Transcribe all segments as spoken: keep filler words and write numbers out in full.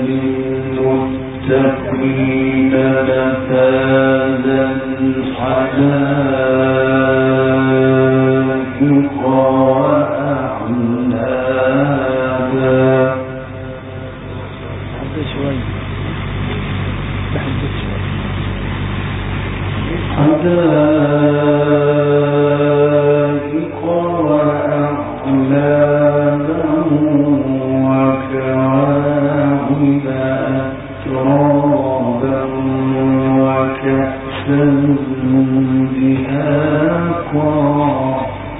للمتقين مفازا حدائق وأعنابا. حدائق وأعنابا وكواعب أترابا وكأسا دهاقا.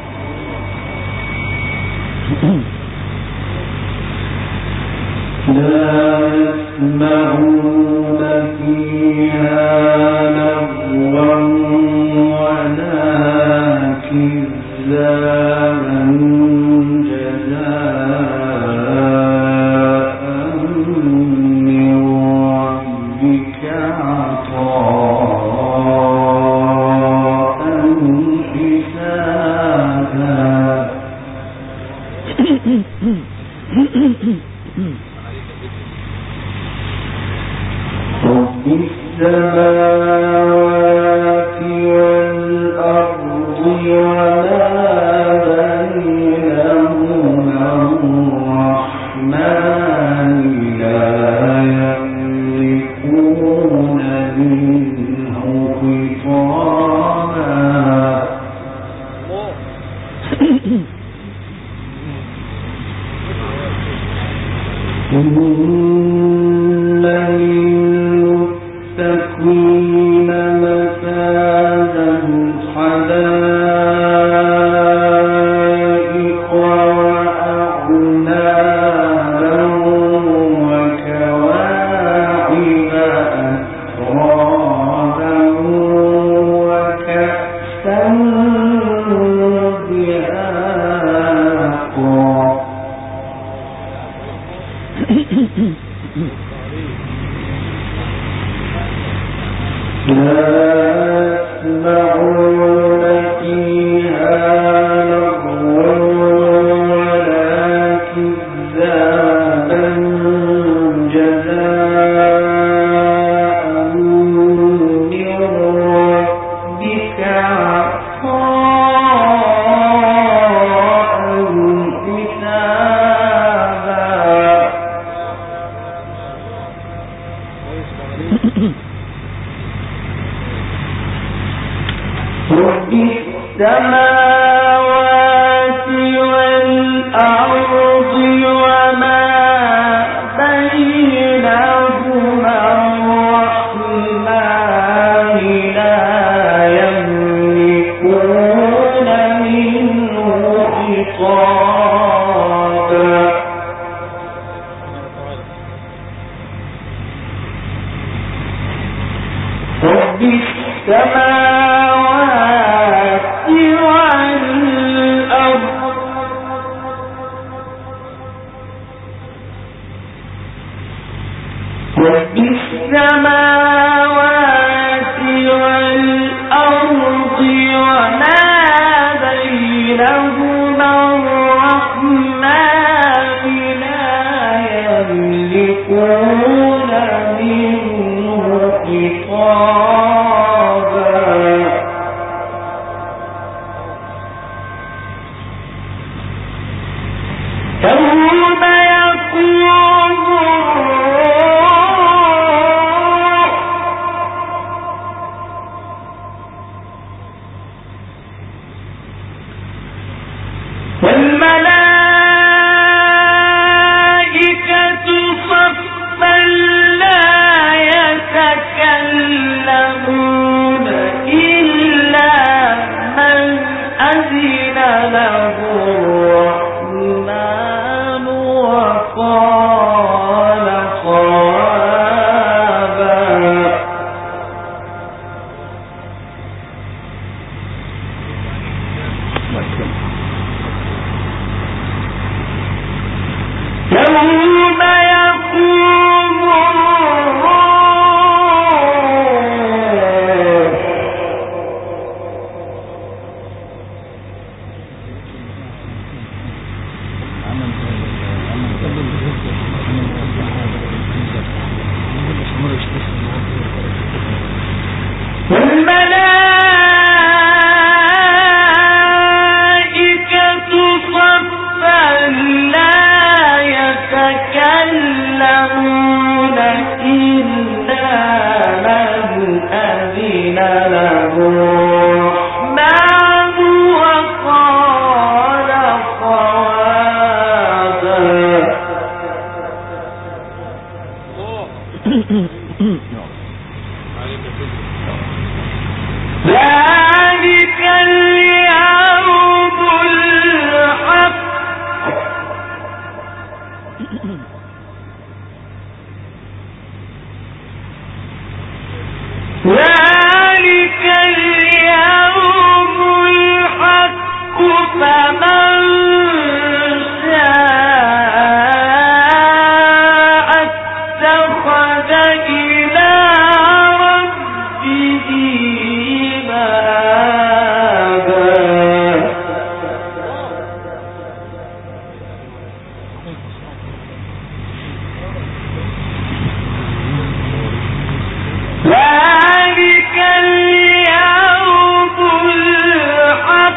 لا يسمعون فيها لغوا ولا كذابا جزاء من ربك عطاء حسابا. رب السماوات والأرض وما بينهما الرحمن لا يملكون منه خطابا. إن للمتقين مفازا حدائق وأعنابا وكواعب أترابا وكأسا دهاقا. لا يسمعون فيها لغوا ولا كذابا جزاء من ربك عطاء حسابا. رب السماوات والأرض وما بينهما الرحمن لا يملكون منه خطابا. رب السماوات والأرض رب السماوات والأرض وما بينهما الرحمن لا يملكون منه خطابا. يوم يقوم والملائكة صفا ذلك اليوم الحق ذلك اليوم الحق فمن شاء اتخذ إلى ربه ذلك اليوم الحق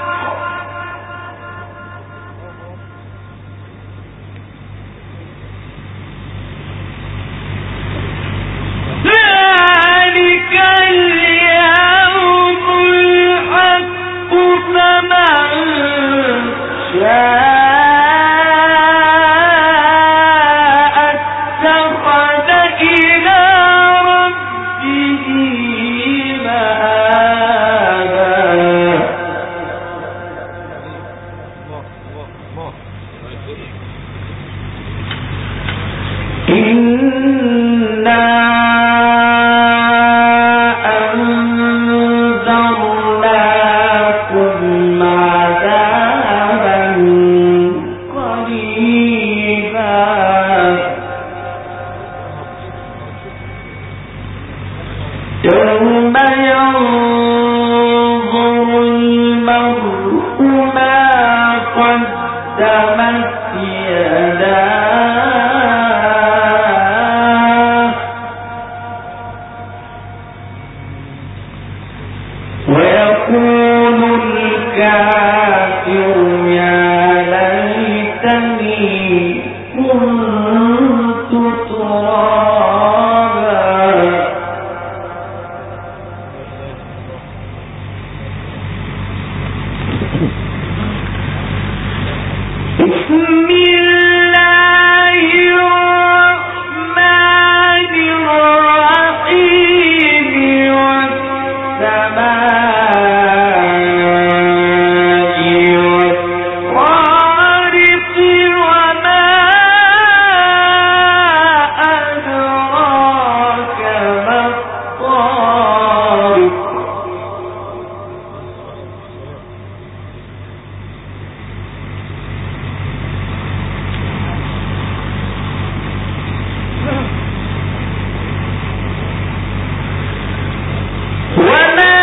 ذلك اليوم الحق فمن شاء اتخذ إلى ربه إنا أنذرناكم عذابا قريبا يوم ينظر المرء ما قدمت يداه ويقول الكافر يا ليتني كنت ترابا بسم الله الرحمن الرحيم والسماء والطارق وما أدراك ما الطارق وما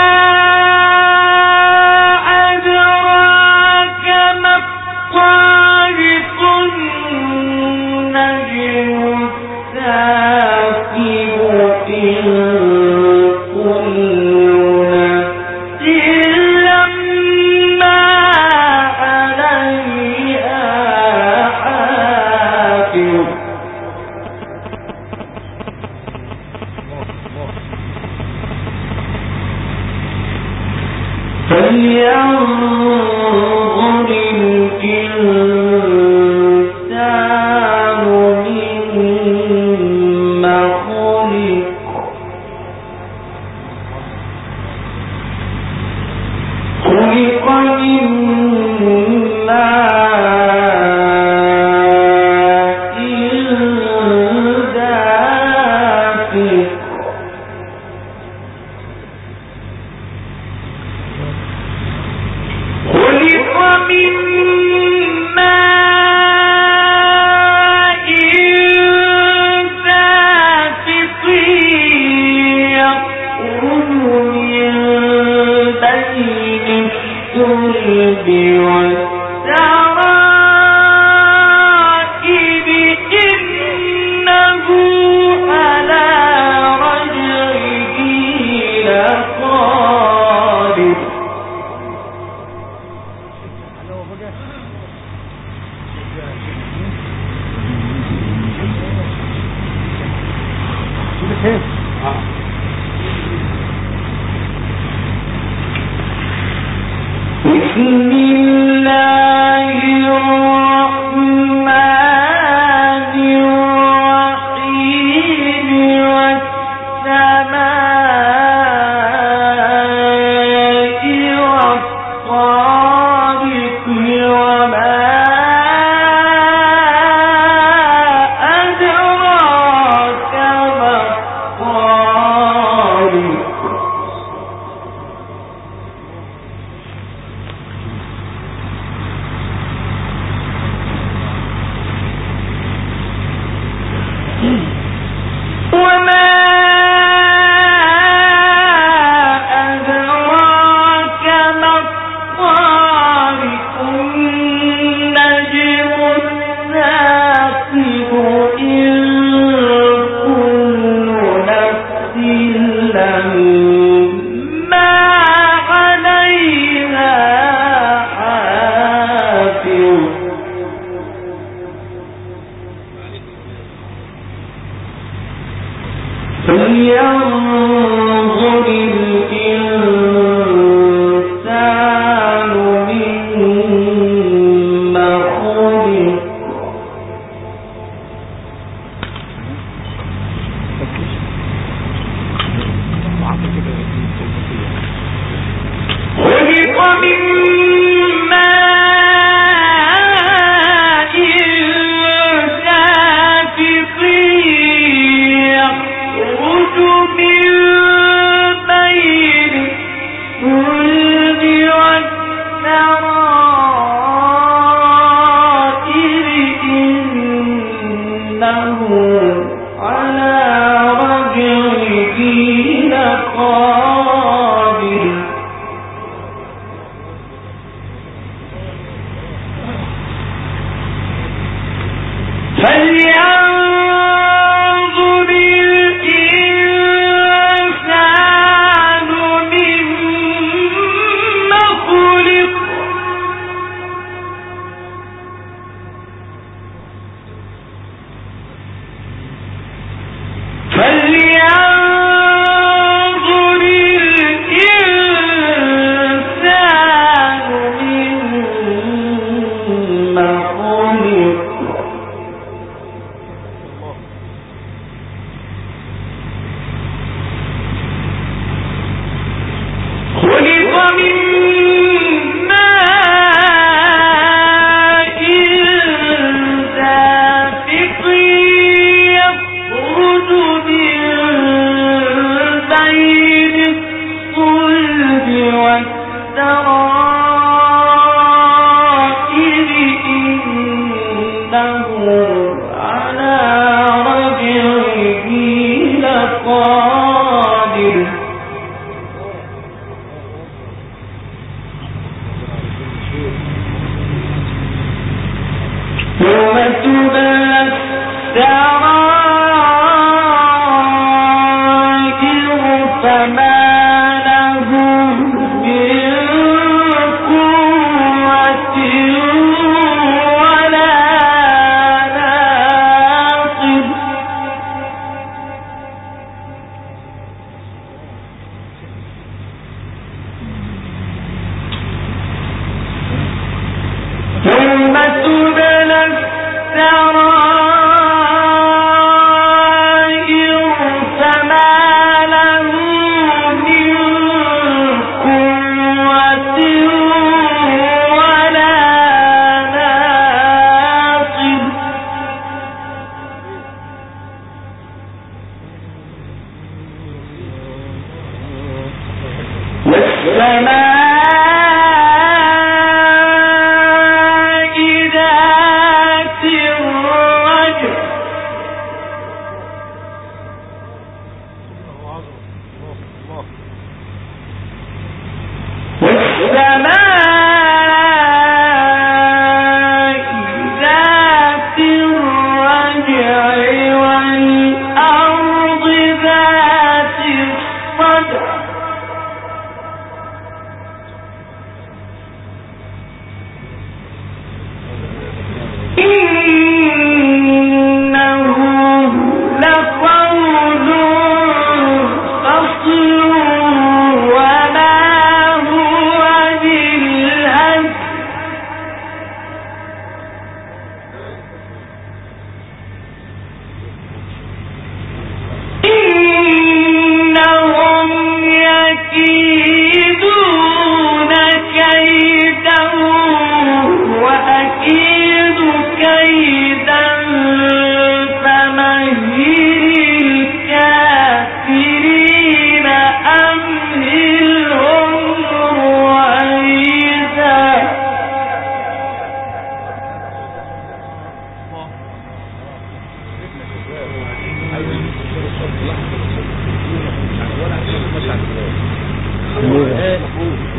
أدراك ما الطارق النجم الثاقب إن كل نفس لما عليها حافظ فلينظر الإنسان مما خلق خلق من ماء دافق خلق من ماء دافق يخرج من بين الصلب والترائب إنه على رجعه لقادر بسم الله الرحمن الرحيم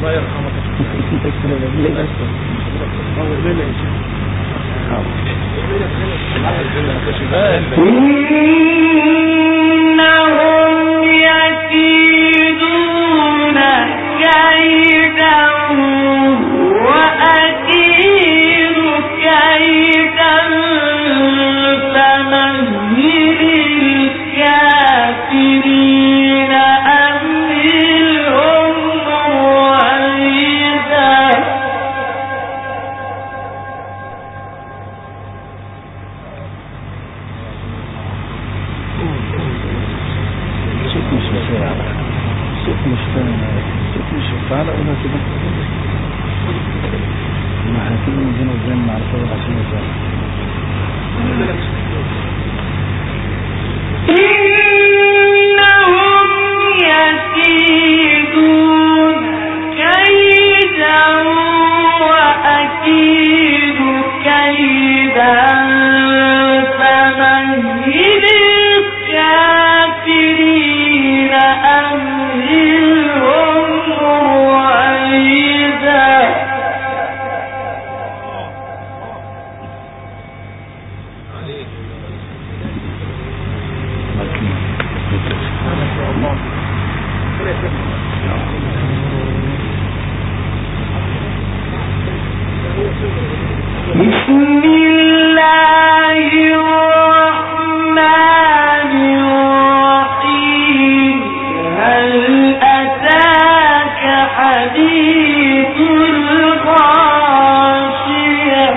الله يرحمك. إنهم يكيدون كيدا وأكيد كيدا فمهل الكافرين أمهلهم رويدا. تعالى قولها كده ما هنكلم من هنا وزين مع الصوت عشان ازاي. إنهم يكيدون كيدا وأكيد كيدا فمهل الكافرين أمهلهم رويدا. بسم الله الرحمن الرحيم. هل أتاك حديث الغاشية.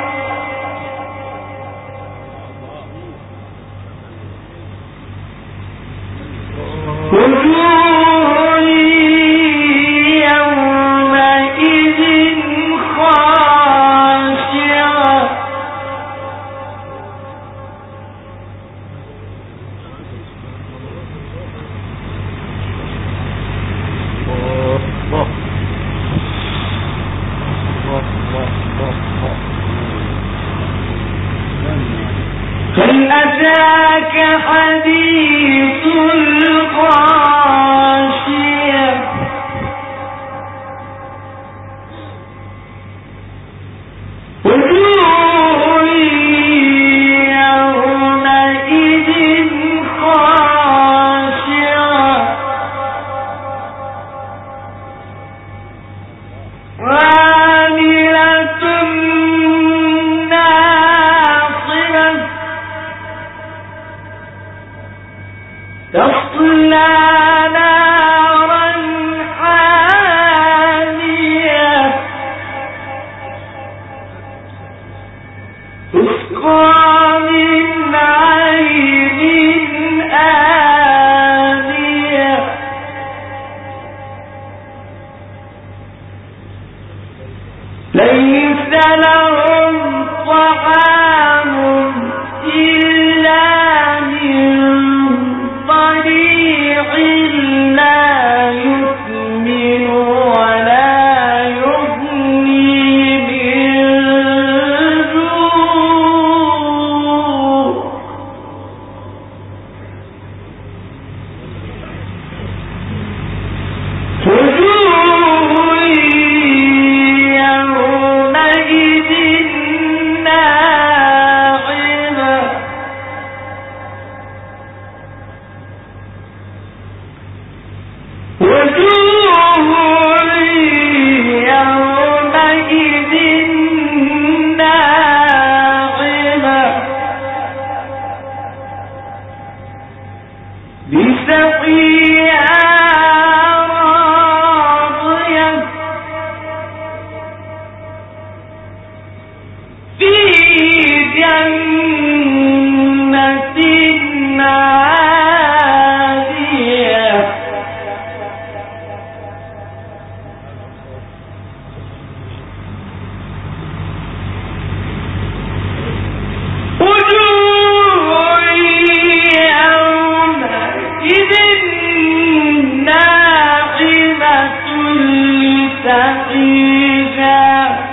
وجوه يومئذ خاشعة هل أتاك حديث الغاشية. وجوه يومئذ خاشعة عاملة ناصبة تصلى نارا حامية تسقى من عين آنية ليس لهم طعام إلا من ضريع لا يسمن ولا يغني من جوع. وجوه يومئذ ناعمة وجوه يومئذ ناعمة بسقيها راضية في جنة عالية وجوه يومئذ ناعمة لسعيها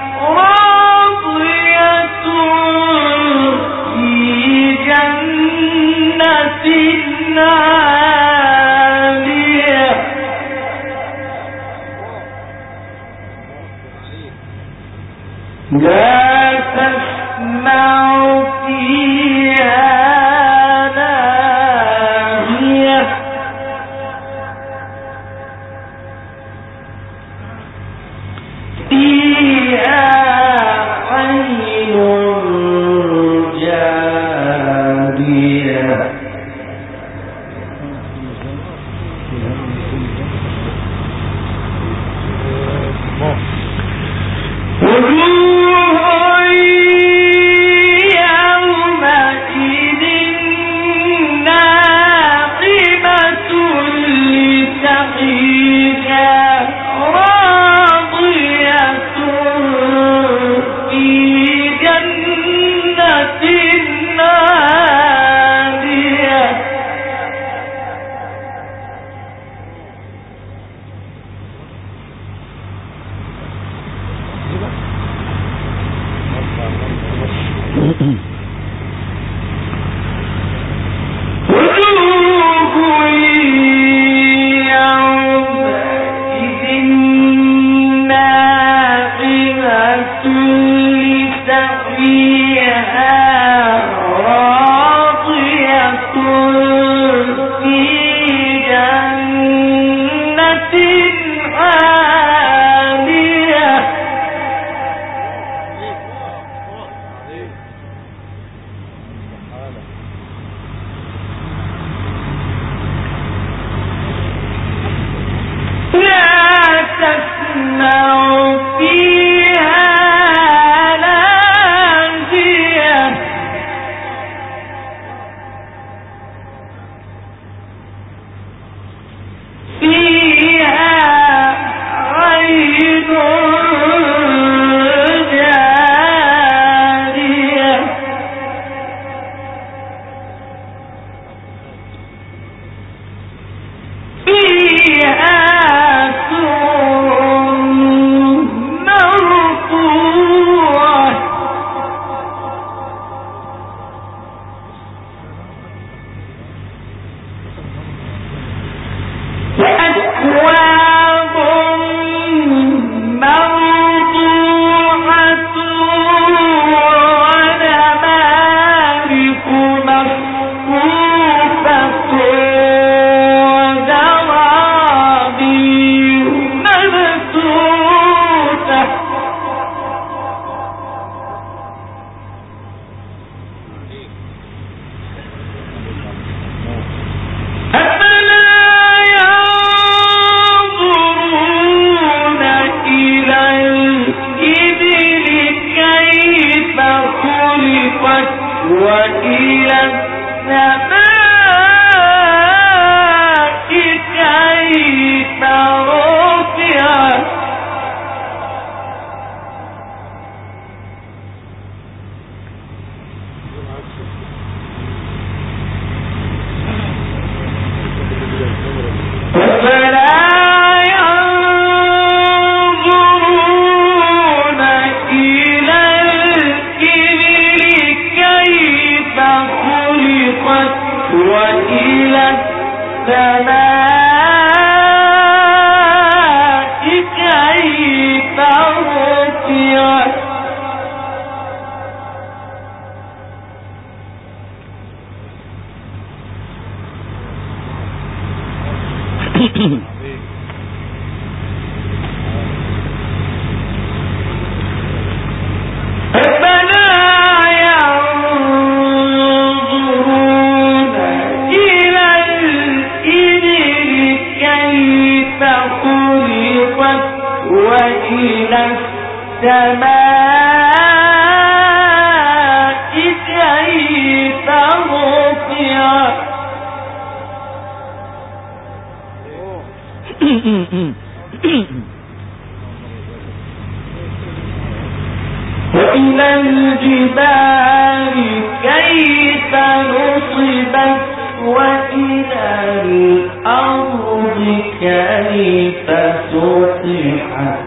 راضية في جنة عالية لا تسمع فيها لاغية فيها عين جارية وإلى الجبال كيف نصبت وإلى الأرض كيف سطحت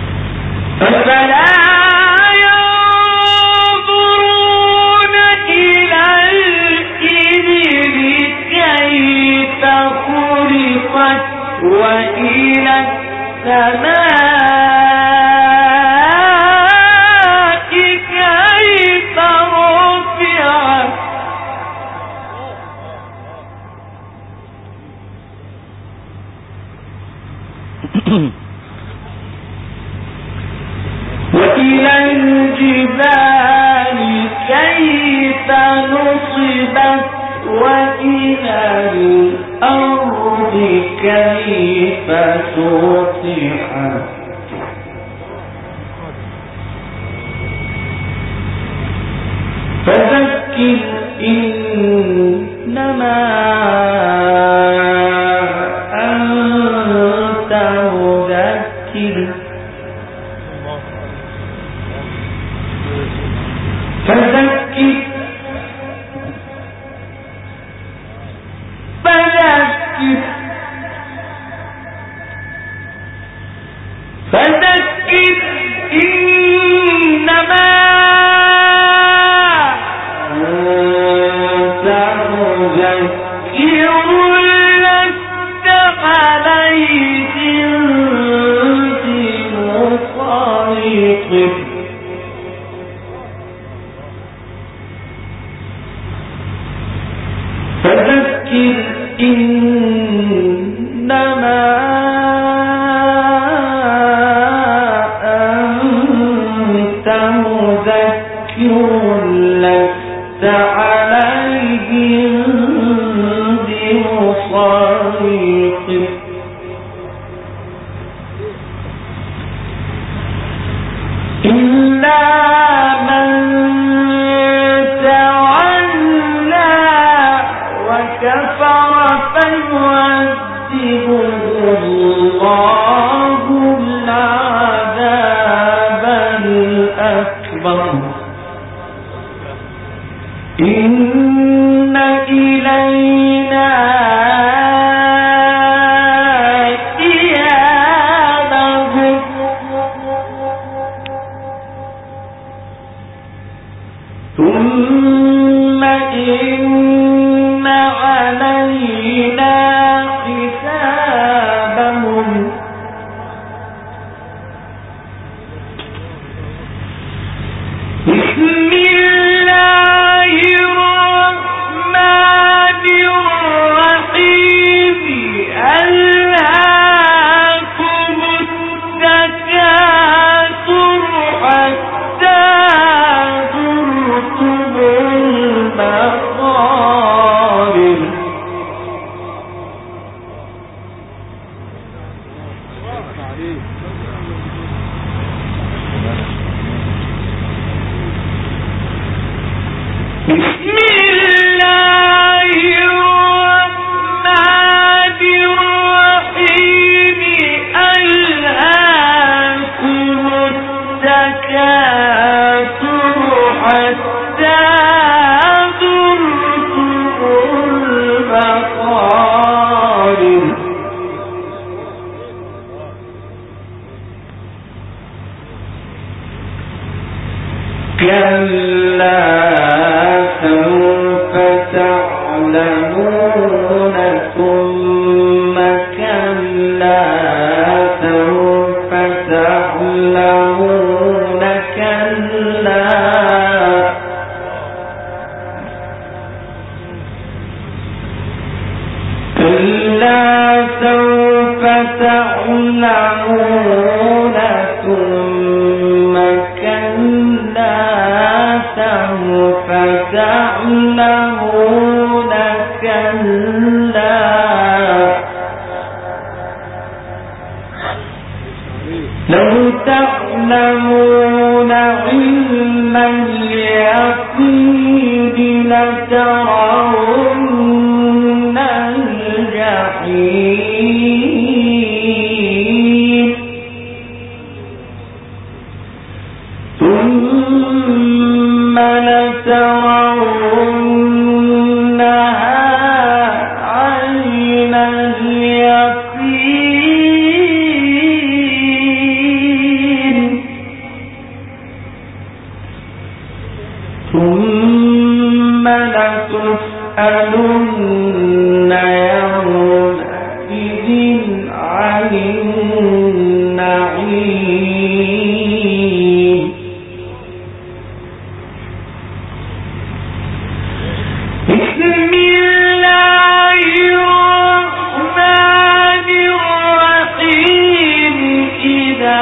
أفلا ينظرون إلى وإلى السماء كيف رفعت وإلى الجبال كيف نصبت وإلى الأرض كيف سطحت فذكر إنما أنت مذكر فذكر فذكر فذكر إنما أنت مذكر لست عليهم بمسيطر فذكر إنما أنت مذكر لست عليهم بمسيطر إلا من كفر فيعذبه الله العذاب الأكبر إن إلينا إيابهم ثم إن علينا حسابهم بسم الله الرحمن الرحيم ألهاكم التكاثر حتى زرتم المقابر بسم الله الرحمن الرحيم ألهاكم التكاثر حتى زرتم المقابر كلا سوف تعلمون ثم كلا سوف تعلمون كلا كلا سوف تعلمون ثم كلا سوف تعلمون كلا لو تعلمون علم اليقين لترون الجحيم ثم لترونها عين اليقين ثم لتسألن يومئذ عن النعيم بسم الله الرحمن الرحيم إذا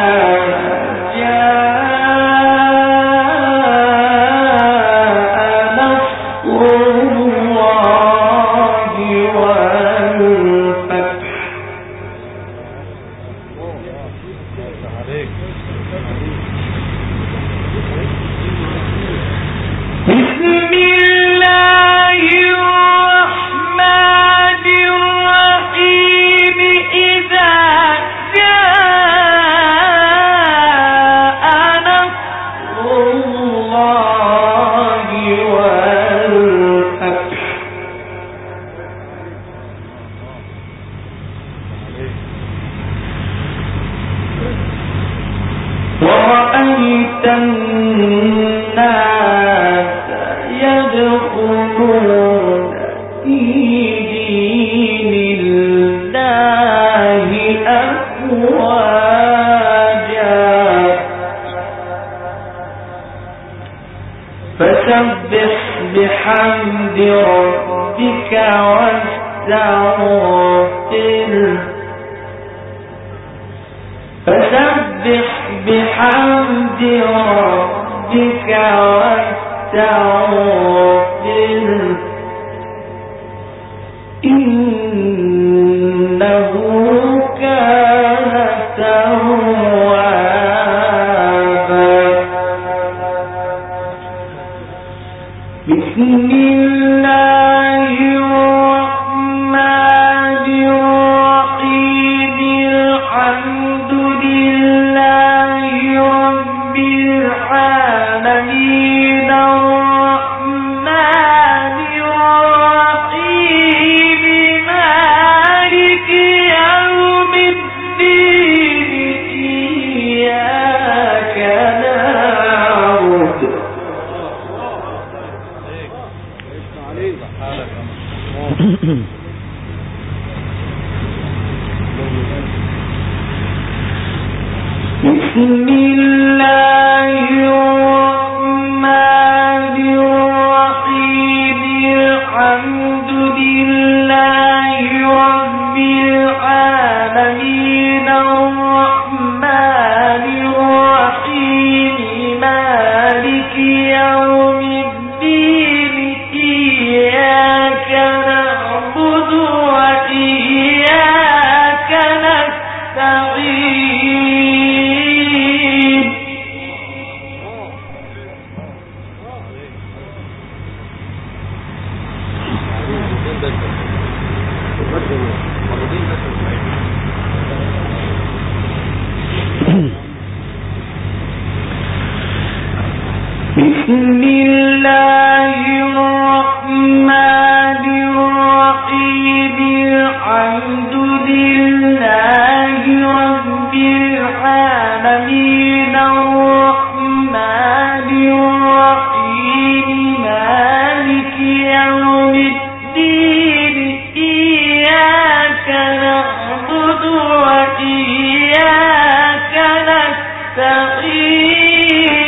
ورأيت الناس يدخلون في دين الله أفواجا فسبح بحمد ربك واستغفره فسبح بحمد ربك واستغفره إنه كان توابا بسم الله الرحمن الرحيم الحمد لله رب العالمين الرحمن الرحيم مالك يوم الدين إياك نعبد بسم الله الرحمن الرحيم الحمد لله رب العالمين الرحمن الرحيم مالك يوم الدين إياك نعبد وإياك نستعين بسم الله الرحمن الرحيم الحمد لله رب العالمين الرحمن الرحيم مالك يوم الدين إياك نعبد وإياك نستعين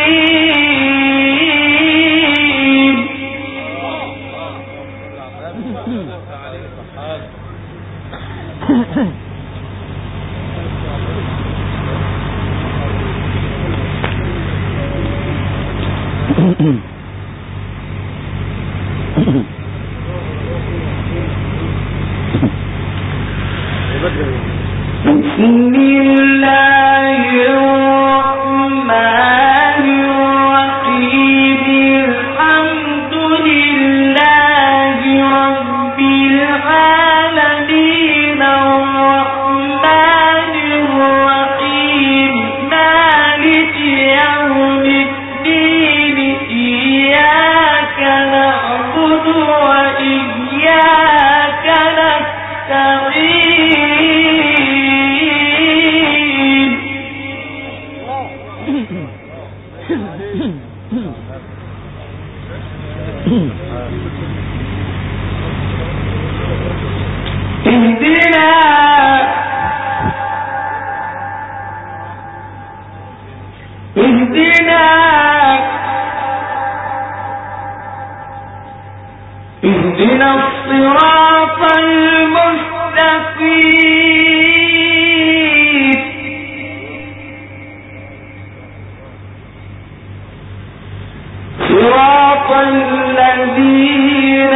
بسم الله الرحمن الرحيم الحمد لله رب العالمين الرحمن الرحيم مالك يوم الدين إياك نعبد وإياك نستعين اهدنا الصراط المستقيم صراط الذين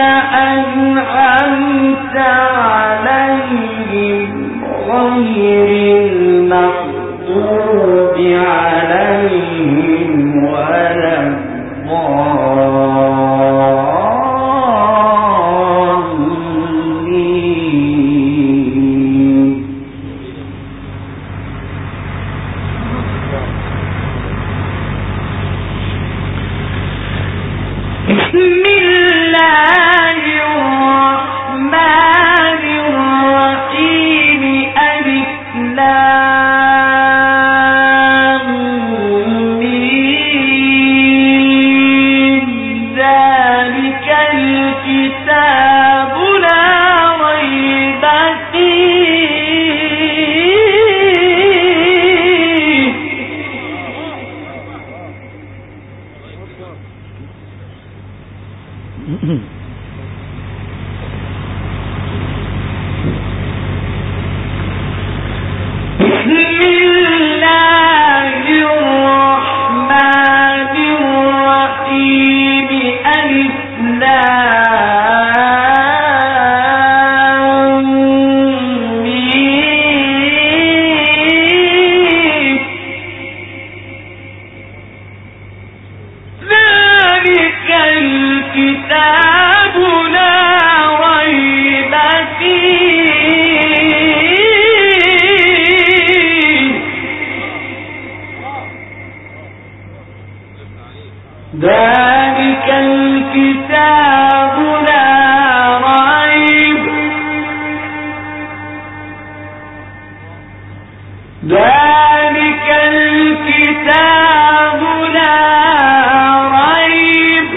أنعمت عليهم غير المغضوب عليهم ولا الضالين. بسم الله الرحمن الرحيم ألف لام ميم ذلك الكتاب لا ريب فيه بسم الله الرحمن الرحيم ألف لام ميم ذلك الكتاب لا ريب فيه ذلك الكتاب لا ريب ذلك الكتاب لا ريب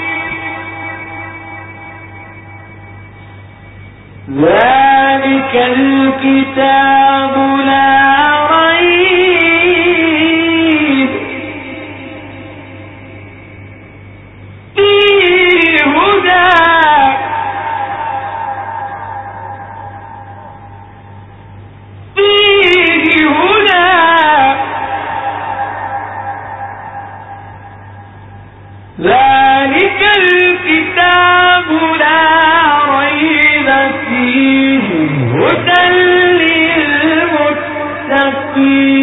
ذلك الكتاب لا ريب فيه هدى فيه هدى ذلك الكتاب لا ريب فيه هدى للمتقين